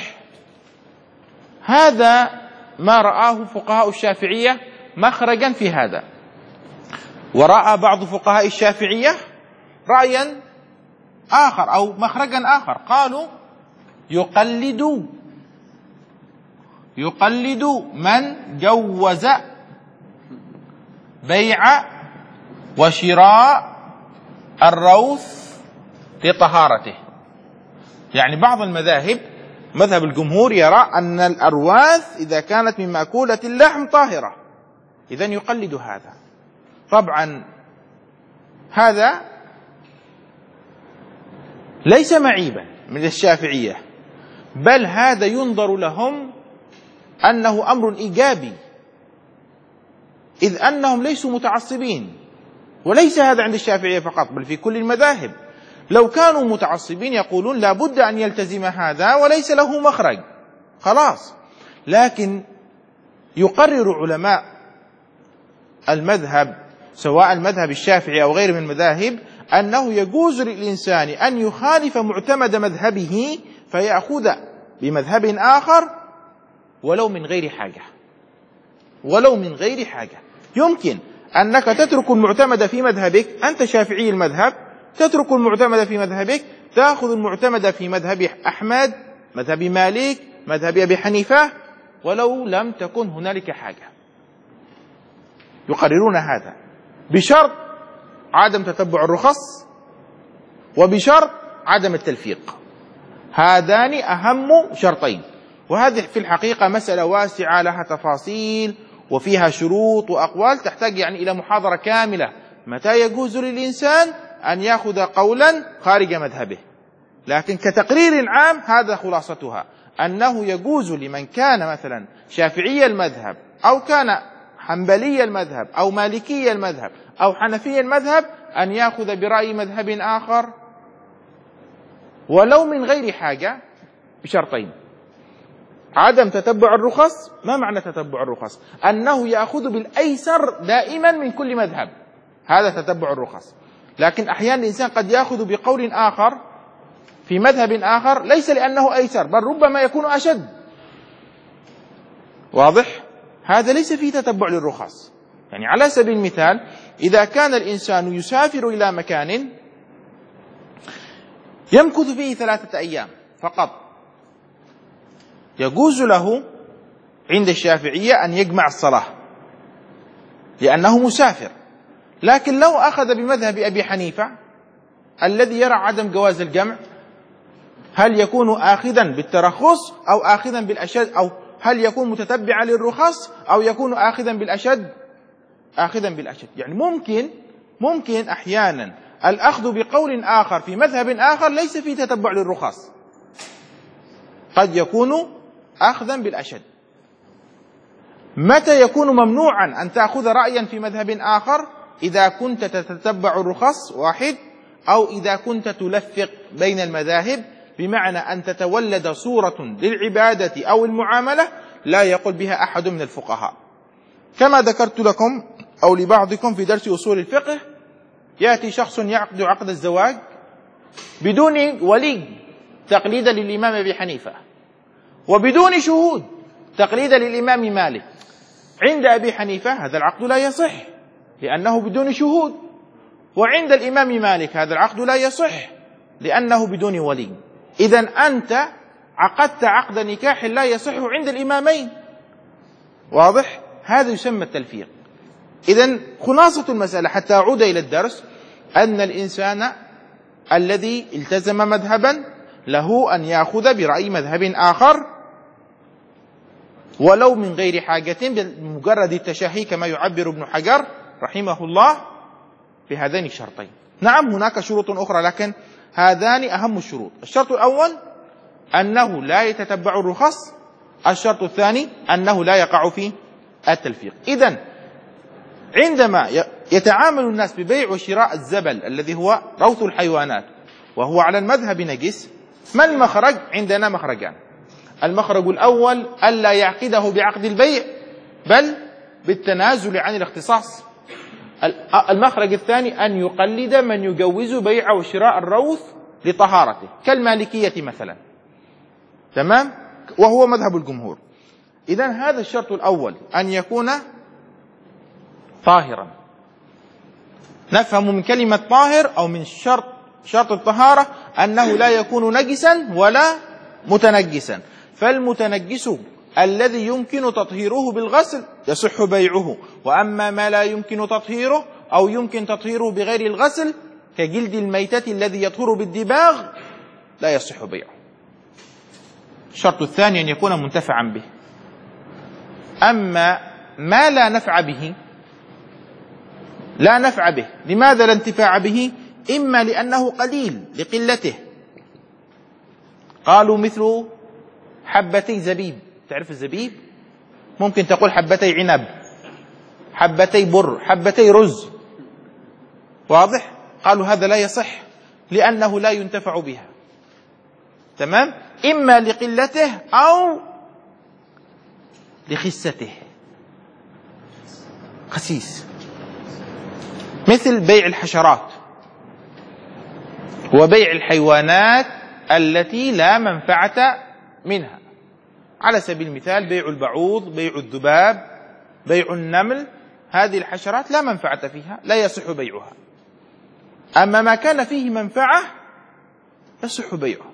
هذا ما رآه فقهاء الشافعية مخرجا في هذا. ورأى بعض فقهاء الشافعية رأيا آخر أو مخرجا آخر، قالوا يقلد يقلد من جوز بيع وشراء الروث لطهارته. يعني بعض المذاهب، مذهب الجمهور يرى أن الأرواث إذا كانت من مأكولة اللحم طاهرة، إذن يقلد هذا. طبعا هذا ليس معيبا من الشافعية، بل هذا ينظر لهم أنه أمر إيجابي، إذ أنهم ليسوا متعصبين. وليس هذا عند الشافعية فقط، بل في كل المذاهب. لو كانوا متعصبين يقولون لا بد أن يلتزم هذا وليس له مخرج، خلاص. لكن يقرر علماء المذهب سواء المذهب الشافعي أو غيره من المذاهب أنه يجوز للإنسان أن يخالف معتمد مذهبه فيأخذ بمذهب آخر ولو من غير حاجة، ولو من غير حاجة. يمكن أنك تترك المعتمد في مذهبك، أنت شافعي المذهب، تترك المعتمد في مذهبك، تأخذ المعتمد في مذهب أحمد، مذهب مالك، مذهب أبي حنيفة، ولو لم تكن هنالك حاجة. يقررون هذا بشرط عدم تتبع الرخص وبشرط عدم التلفيق. هذان أهم شرطين. وهذه في الحقيقة مسألة واسعة لها تفاصيل وفيها شروط وأقوال تحتاج يعني إلى محاضرة كاملة. متى يجوز للإنسان أن يأخذ قولا خارج مذهبه؟ لكن كتقرير عام هذا خلاصتها، أنه يجوز لمن كان مثلا شافعي المذهب أو كان حنبلي المذهب أو مالكي المذهب أو حنفي المذهب أن يأخذ برأي مذهب آخر ولو من غير حاجة، بشرطين: عدم تتبع الرخص. ما معنى تتبع الرخص؟ أنه يأخذ بالأيسر دائما من كل مذهب، هذا تتبع الرخص. لكن أحيانا الإنسان قد يأخذ بقول آخر في مذهب آخر ليس لأنه أيسر، بل ربما يكون أشد. واضح؟ هذا ليس فيه تتبع للرخص. يعني على سبيل المثال، إذا كان الإنسان يسافر إلى مكان يمكث فيه ثلاثة أيام فقط، يجوز له عند الشافعية أن يجمع الصلاة لأنه مسافر. لكن لو أخذ بمذهب أبي حنيفة الذي يرى عدم جواز الجمع، هل يكون آخذا بالترخص أو آخذا بالأشد، أو هل يكون متتبعا للرخص أو يكون آخذا بالأشد؟ آخذا بالأشد. يعني ممكن ممكن أحيانا الأخذ بقول آخر في مذهب آخر ليس فيه تتبع للرخص، قد يكون أخذا بالأشد. متى يكون ممنوعا أن تأخذ رأيا في مذهب آخر؟ إذا كنت تتتبع الرخص واحد، أو إذا كنت تلفق بين المذاهب، بمعنى أن تتولد صورة للعبادة أو المعاملة لا يقول بها أحد من الفقهاء. كما ذكرت لكم أو لبعضكم في درس أصول الفقه، يأتي شخص يعقد عقد الزواج بدون ولي تقليدا للإمام أبي حنيفة، وبدون شهود تقليدا للإمام مالك. عند أبي حنيفة هذا العقد لا يصح لأنه بدون شهود، وعند الإمام مالك هذا العقد لا يصح لأنه بدون ولي. إذن أنت عقدت عقد نكاح لا يصح عند الإمامين. واضح؟ هذا يسمى التلفيق. إذن خلاصة المسألة حتى أعود إلى الدرس، أن الإنسان الذي التزم مذهبا له أن يأخذ برأي مذهب آخر ولو من غير حاجة، بمجرد التشهي كما يعبر ابن حجر رحمه الله بهذين الشرطين. نعم هناك شروط أخرى لكن هذان أهم الشروط. الشرط الأول أنه لا يتتبع الرخص، الشرط الثاني أنه لا يقع في التلفيق. إذن عندما يتعامل الناس ببيع وشراء الزبل الذي هو روث الحيوانات وهو على المذهب نجس، ما المخرج؟ عندنا مخرجان. المخرج الأول ألا يعقده بعقد البيع بل بالتنازل عن الاختصاص المخرج الثاني أن يقلد من يجوز بيع وشراء الروث لطهارته كالمالكية مثلا، تمام، وهو مذهب الجمهور. إذن هذا الشرط الأول أن يكون طاهرا. نفهم من كلمة طاهر أو من شرط شرط الطهارة أنه لا يكون نجسا ولا متنجسا، فالمتنجس الذي يمكن تطهيره بالغسل يصح بيعه، وأما ما لا يمكن تطهيره أو يمكن تطهيره بغير الغسل كجلد الميتة الذي يطهر بالدباغ لا يصح بيعه. الشرط الثاني أن يكون منتفعا به. أما ما لا نفع به لا نفع به، لماذا لا انتفاع به؟ إما لأنه قليل لقلته، قالوا مثل حبتي زبيب، تعرف الزبيب؟ ممكن تقول حبتي عنب، حبتي بر، حبتي رز، واضح؟ قالوا هذا لا يصح لأنه لا ينتفع بها، تمام؟ إما لقلته أو لخسته، خسيس، مثل بيع الحشرات وبيع الحيوانات التي لا منفعة منها، على سبيل المثال بيع البعوض، بيع الذباب، بيع النمل، هذه الحشرات لا منفعة فيها لا يصح بيعها. أما ما كان فيه منفعة يصح بيعه،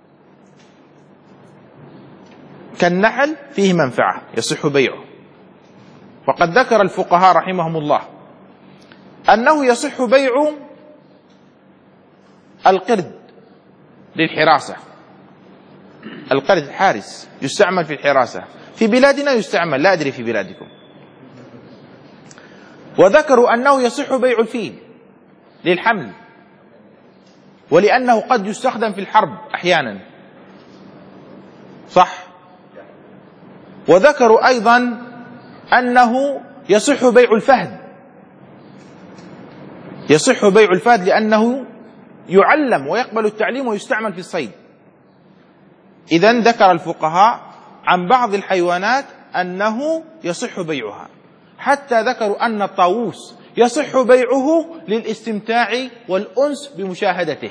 كالنحل فيه منفعة يصح بيعه. وقد ذكر الفقهاء رحمهم الله أنه يصح بيع القرد للحراسة، القرد الحارس يستعمل في الحراسة، في بلادنا يستعمل، لا أدري في بلادكم. وذكروا أنه يصح بيع الفيل للحمل، ولأنه قد يستخدم في الحرب أحيانا، صح. وذكروا أيضا أنه يصح بيع الفهد، يصح بيع الفهد لأنه يعلم ويقبل التعليم ويستعمل في الصيد. إذن ذكر الفقهاء عن بعض الحيوانات أنه يصح بيعها، حتى ذكروا أن الطاووس يصح بيعه للاستمتاع والأنس بمشاهدته.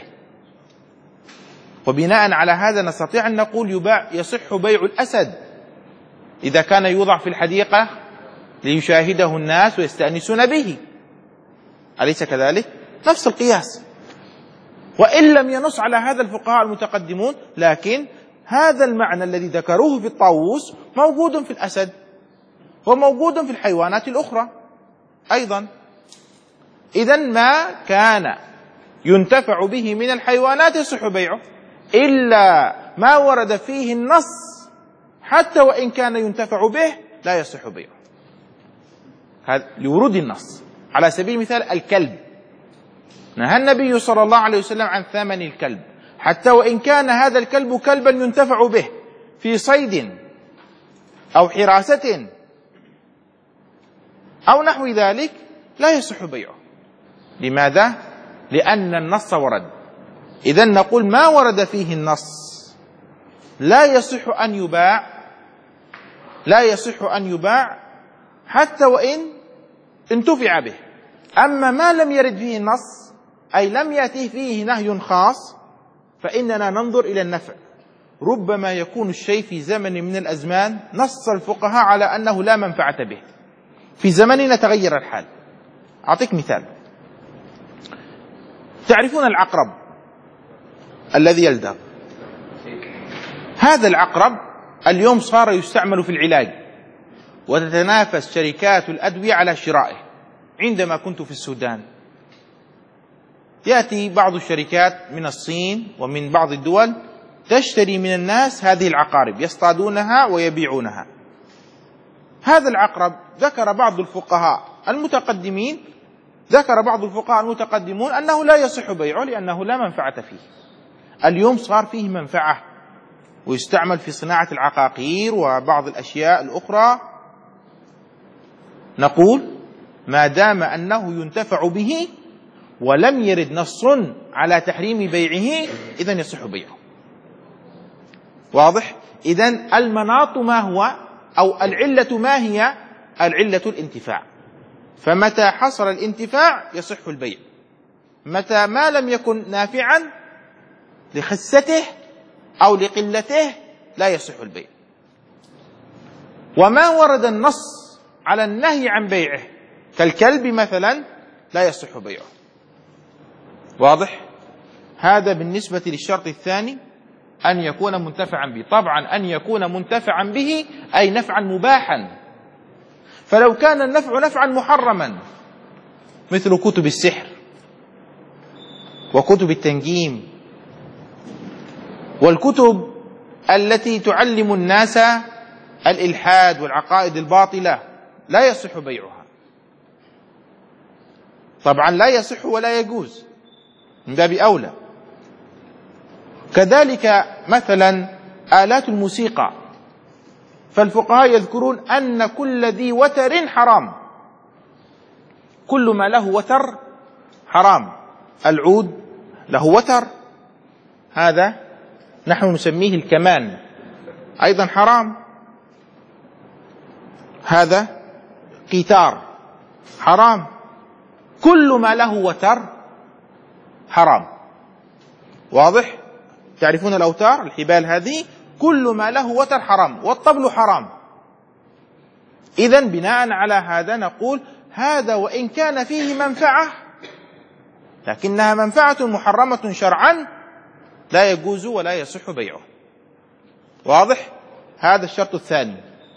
وبناء على هذا نستطيع أن نقول يباع يصح بيع الأسد إذا كان يوضع في الحديقة ليشاهده الناس ويستأنسون به، أليس كذلك؟ نفس القياس. وإن لم ينص على هذا الفقهاء المتقدمون، لكن هذا المعنى الذي ذكروه في الطاووس موجود في الأسد وموجود في الحيوانات الأخرى أيضا. إذن ما كان ينتفع به من الحيوانات يصح بيعه، إلا ما ورد فيه النص حتى وإن كان ينتفع به لا يصح بيعه، هذا لورود النص. على سبيل المثال الكلب، نهى النبي صلى الله عليه وسلم عن ثمن الكلب، حتى وإن كان هذا الكلب كلبا ينتفع به في صيد أو حراسة أو نحو ذلك لا يصح بيعه. لماذا؟ لأن النص ورد. إذن نقول ما ورد فيه النص لا يصح أن يباع، لا يصح أن يباع حتى وإن انتفع به. أما ما لم يرد فيه النص أي لم يأتيه فيه نهي خاص فإننا ننظر إلى النفع. ربما يكون الشيء في زمن من الأزمان نص الفقهاء على أنه لا منفعة به، في زمننا تغير الحال. أعطيك مثال، تعرفون العقرب الذي يلدغ؟ هذا العقرب اليوم صار يستعمل في العلاج، وتتنافس شركات الأدوية على شرائه. عندما كنت في السودان يأتي بعض الشركات من الصين ومن بعض الدول تشتري من الناس هذه العقارب، يصطادونها ويبيعونها. هذا العقرب ذكر بعض الفقهاء المتقدمين ذكر بعض الفقهاء المتقدمون أنه لا يصح بيعه لأنه لا منفعة فيه. اليوم صار فيه منفعة ويستعمل في صناعة العقاقير وبعض الأشياء الأخرى. نقول ما دام أنه ينتفع به ولم يرد نص على تحريم بيعه إذن يصح بيعه. واضح؟ إذن المناط ما هو أو العلة ما هي؟ العلة الانتفاع. فمتى حصل الانتفاع يصح البيع، متى ما لم يكن نافعا لخسته أو لقلته لا يصح البيع. وما ورد النص على النهي عن بيعه كالكلب مثلا لا يصح بيعه. واضح؟ هذا بالنسبة للشرط الثاني، أن يكون منتفعا به. طبعا أن يكون منتفعا به أي نفعا مباحا، فلو كان النفع نفعا محرما مثل كتب السحر وكتب التنجيم والكتب التي تعلم الناس الإلحاد والعقائد الباطلة لا يصح بيعها. طبعا لا يصح ولا يجوز من باب أولى. كذلك مثلا آلات الموسيقى، فالفقهاء يذكرون أن كل ذي وتر حرام، كل ما له وتر حرام. العود له وتر، هذا نحن نسميه الكمان، أيضا حرام. هذا قيثار حرام. كل ما له وتر حرام. واضح؟ تعرفون الأوتار، الحبال هذه، كل ما له وتر حرام، والطبل حرام. إذن بناء على هذا نقول هذا وإن كان فيه منفعة لكنها منفعة محرمة شرعا لا يجوز ولا يصح بيعه. واضح؟ هذا الشرط الثاني.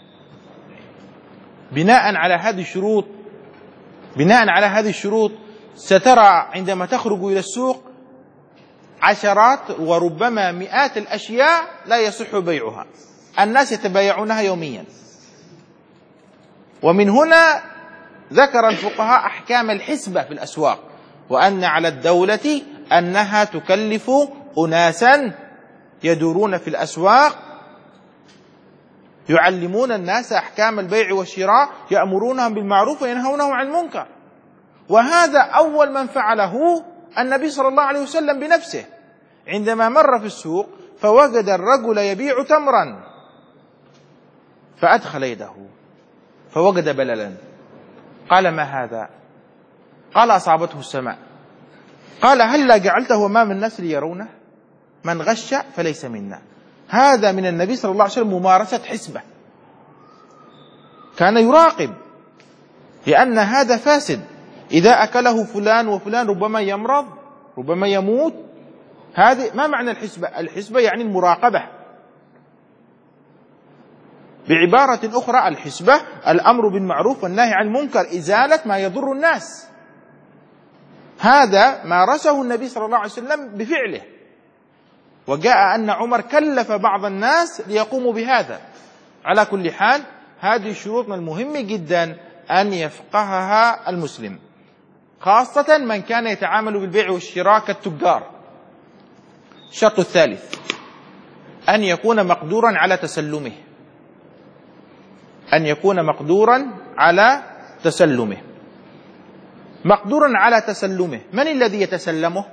بناء على هذه الشروط بناء على هذه الشروط سترى عندما تخرج إلى السوق عشرات وربما مئات الأشياء لا يصح بيعها، الناس يتبايعونها يوميا. ومن هنا ذكر الفقهاء أحكام الحسبة في الأسواق، وأن على الدولة أنها تكلف أناسا يدورون في الأسواق يعلمون الناس أحكام البيع والشراء، يأمرونهم بالمعروف وينهونهم عن المنكر. وهذا أول من فعله النبي صلى الله عليه وسلم بنفسه، عندما مر في السوق فوجد الرجل يبيع تمرا فأدخل يده فوجد بللا، قال: ما هذا؟ قال: أصابته السماء. قال: هلا جعلته أمام الناس ليرونه؟ من غش فليس منا. هذا من النبي صلى الله عليه وسلم ممارسة حسبة، كان يراقب، لأن هذا فاسد. إذا أكله فلان وفلان ربما يمرض، ربما يموت. هذه ما معنى الحسبة؟ الحسبة يعني المراقبة. بعبارة أخرى الحسبة الأمر بالمعروف والنهي عن المنكر، إزالة ما يضر الناس. هذا مارسه النبي صلى الله عليه وسلم بفعله، وجاء أن عمر كلف بعض الناس ليقوموا بهذا. على كل حال هذه الشروط من المهم جدا أن يفقهها المسلم، خاصة من كان يتعامل بالبيع والشراء كالتجار. الشرط الثالث أن يكون مقدورا على تسلمه أن يكون مقدورا على تسلمه مقدورا على تسلمه. من الذي يتسلمه؟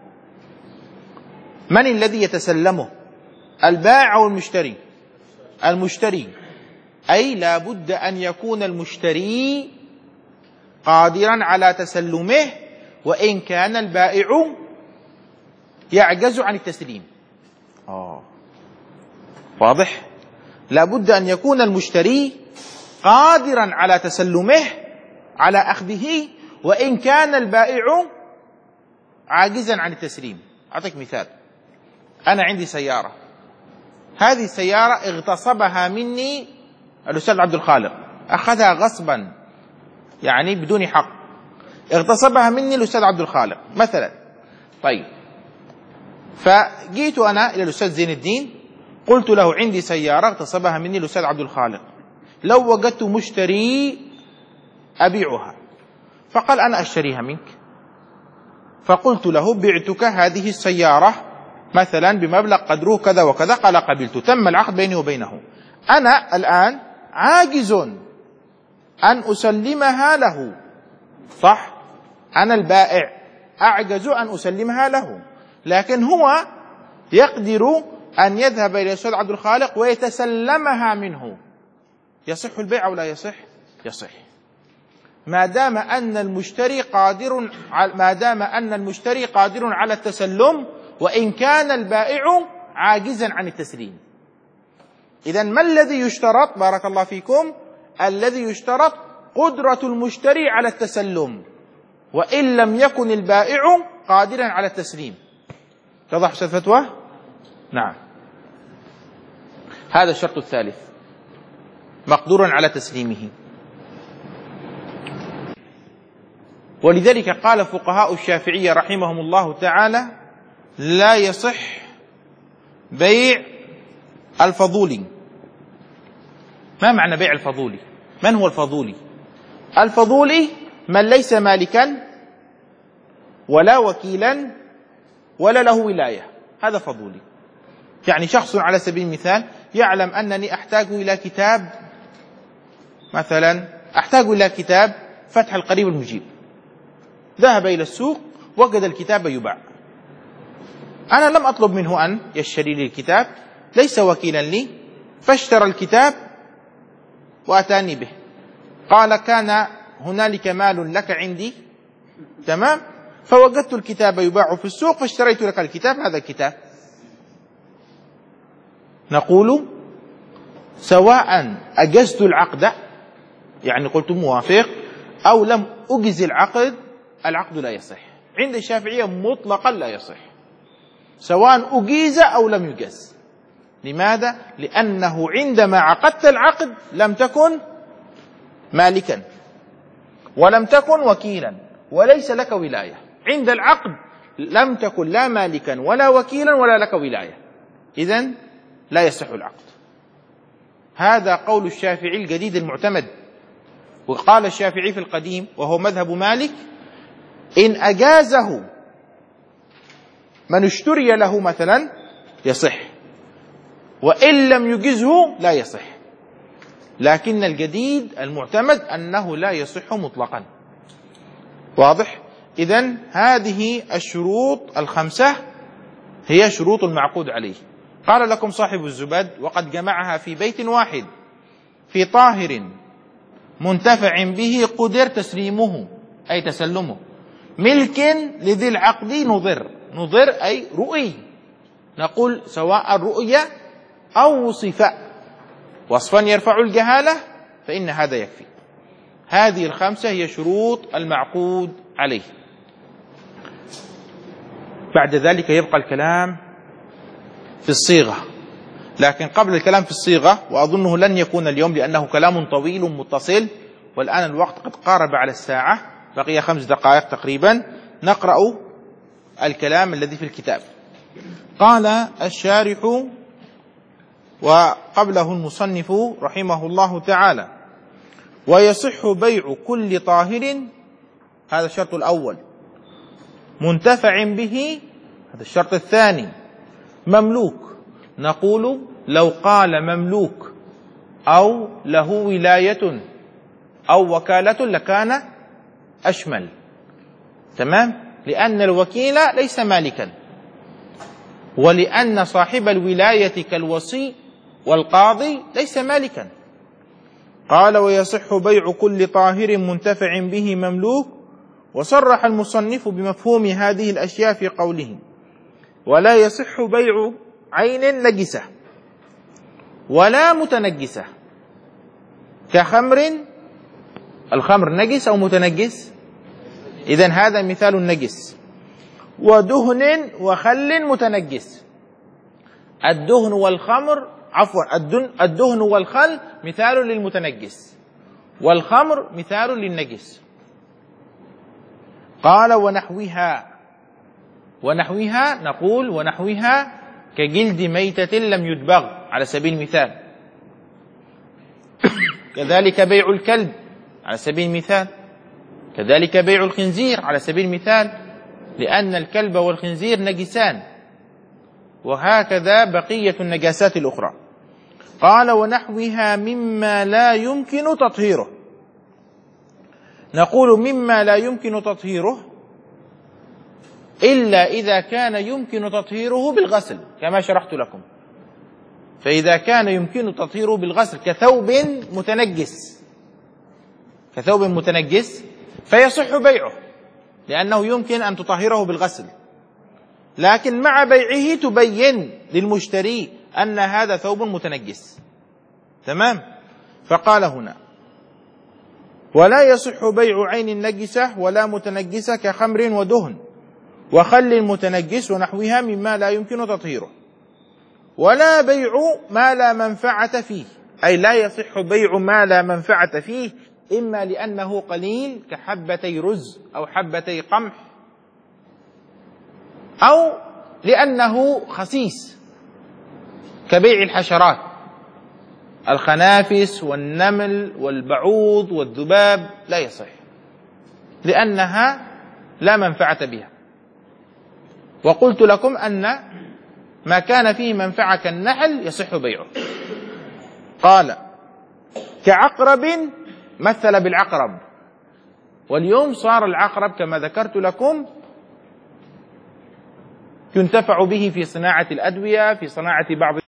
من الذي يتسلمه؟ البائع أو المشتري؟ المشتري. أي لا بد أن يكون المشتري قادرا على تسلمه، وإن كان البائع يعجز عن التسليم. آه. واضح؟ لا بد أن يكون المشتري قادرا على تسلمه، على أخذه، وإن كان البائع عاجزا عن التسليم. أعطيك مثال. أنا عندي سيارة، هذه السيارة اغتصبها مني الأستاذ عبد الخالق، أخذها غصبا يعني بدون حق، اغتصبها مني الأستاذ عبد الخالق مثلا. طيب، فجيت أنا إلى الأستاذ زين الدين قلت له: عندي سيارة اغتصبها مني الأستاذ عبد الخالق، لو وجدت مشتري أبيعها. فقال: أنا أشتريها منك. فقلت له: بعتك هذه السيارة مثلا بمبلغ قدره كذا وكذا. قال: قبلت. تم العقد بيني وبينه. أنا الآن عاجز أن أسلمها له، صح؟ أنا البائع أعجز أن أسلمها له، لكن هو يقدر أن يذهب إلى الأستاذ عبد الخالق ويتسلمها منه. يصح البيع أو لا يصح؟ يصح. ما دام أن المشتري قادر ما دام أن المشتري قادر على التسلم وإن كان البائع عاجزا عن التسليم. إذن ما الذي يشترط؟ بارك الله فيكم، الذي يشترط قدرة المشتري على التسلم وإن لم يكن البائع قادرا على التسليم. اتضح أستاذ فتوى؟ نعم. هذا الشرط الثالث، مقدور على تسليمه. ولذلك قال فقهاء الشافعية رحمهم الله تعالى: لا يصح بيع الفضولي. ما معنى بيع الفضولي؟ من هو الفضولي؟ الفضولي من ليس مالكا ولا وكيلا ولا له ولاية، هذا فضولي. يعني شخص على سبيل المثال يعلم أنني أحتاج إلى كتاب، مثلا أحتاج إلى كتاب فتح القريب المجيب، ذهب إلى السوق وجد الكتاب يباع، أنا لم أطلب منه أن يشتري لي الكتاب، ليس وكيلا لي، فاشترى الكتاب وأتاني به، قال: كان هنالك مال لك عندي، تمام، فوجدت الكتاب يباع في السوق فاشتريت لك الكتاب، هذا الكتاب. نقول: سواء أجزت العقد، يعني قلت موافق، أو لم أجز العقد، العقد لا يصح. عند الشافعية مطلقا لا يصح، سواء أجيز أو لم يجز. لماذا؟ لأنه عندما عقدت العقد لم تكن مالكا ولم تكن وكيلا وليس لك ولاية. عند العقد لم تكن لا مالكا ولا وكيلا ولا لك ولاية، إذن لا يصح العقد. هذا قول الشافعي الجديد المعتمد. وقال الشافعي في القديم وهو مذهب مالك: إن أجازه من اشتري له مثلا يصح، وإن لم يجزه لا يصح. لكن الجديد المعتمد أنه لا يصح مطلقا. واضح؟ إذن هذه الشروط الخمسة هي شروط المعقود عليه. قال لكم صاحب الزبد: وقد جمعها في بيت واحد: في طاهر منتفع به قدر تسليمه، أي تسلمه، ملك لذي العقد نظر. نظر أي رؤي، نقول سواء رؤية أو وصف وصفا يرفع الجهالة فإن هذا يكفي. هذه الخمسة هي شروط المعقود عليه. بعد ذلك يبقى الكلام في الصيغة، لكن قبل الكلام في الصيغة، وأظنه لن يكون اليوم لأنه كلام طويل متصل والآن الوقت قد قارب على الساعة، بقي خمس دقائق تقريبا، نقرأ الكلام الذي في الكتاب. قال الشارح وقبله المصنف رحمه الله تعالى: ويصح بيع كل طاهر، هذا الشرط الأول، منتفع به، هذا الشرط الثاني، مملوك. نقول لو قال مملوك أو له ولاية أو وكالة لكان أشمل، تمام، لأن الوكيل ليس مالكا، ولأن صاحب الولاية كالوصي والقاضي ليس مالكا. قال: ويصح بيع كل طاهر منتفع به مملوك. وصرح المصنف بمفهوم هذه الأشياء في قوله: ولا يصح بيع عين نجسة ولا متنجسة، كخمر، الخمر نجس أو متنجس، إذن هذا مثال النجس، ودهن وخل متنجس. الدهن والخمر عفوا الدهن والخل مثال للمتنجس، والخمر مثال للنجس. قال: ونحوها. ونحوها نقول ونحوها كجلد ميتة لم يدبغ على سبيل المثال، كذلك بيع الكلب على سبيل المثال، كذلك بيع الخنزير على سبيل المثال، لأن الكلب والخنزير نجسان، وهكذا بقية النجاسات الأخرى. قال: ونحوها مما لا يمكن تطهيره. نقول مما لا يمكن تطهيره إلا إذا كان يمكن تطهيره بالغسل كما شرحت لكم. فإذا كان يمكن تطهيره بالغسل كثوب متنجس، كثوب متنجس فيصح بيعه لأنه يمكن أن تطهره بالغسل، لكن مع بيعه تبين للمشتري أن هذا ثوب متنجس. تمام؟ فقال هنا: ولا يصح بيع عين نجسة ولا متنجسة كخمر ودهن وخل متنجس ونحوها مما لا يمكن تطهيره، ولا بيع ما لا منفعة فيه، أي لا يصح بيع ما لا منفعة فيه، إما لأنه قليل كحبتي رز أو حبتي قمح، أو لأنه خسيس كبيع الحشرات، الخنافس والنمل والبعوض والذباب لا يصح لأنها لا منفعة بها. وقلت لكم أن ما كان فيه منفعة كالنحل يصح بيعه. قال: كعقرب، مثل بالعقرب، واليوم صار العقرب كما ذكرت لكم ينتفع به في صناعة الأدوية، في صناعة بعض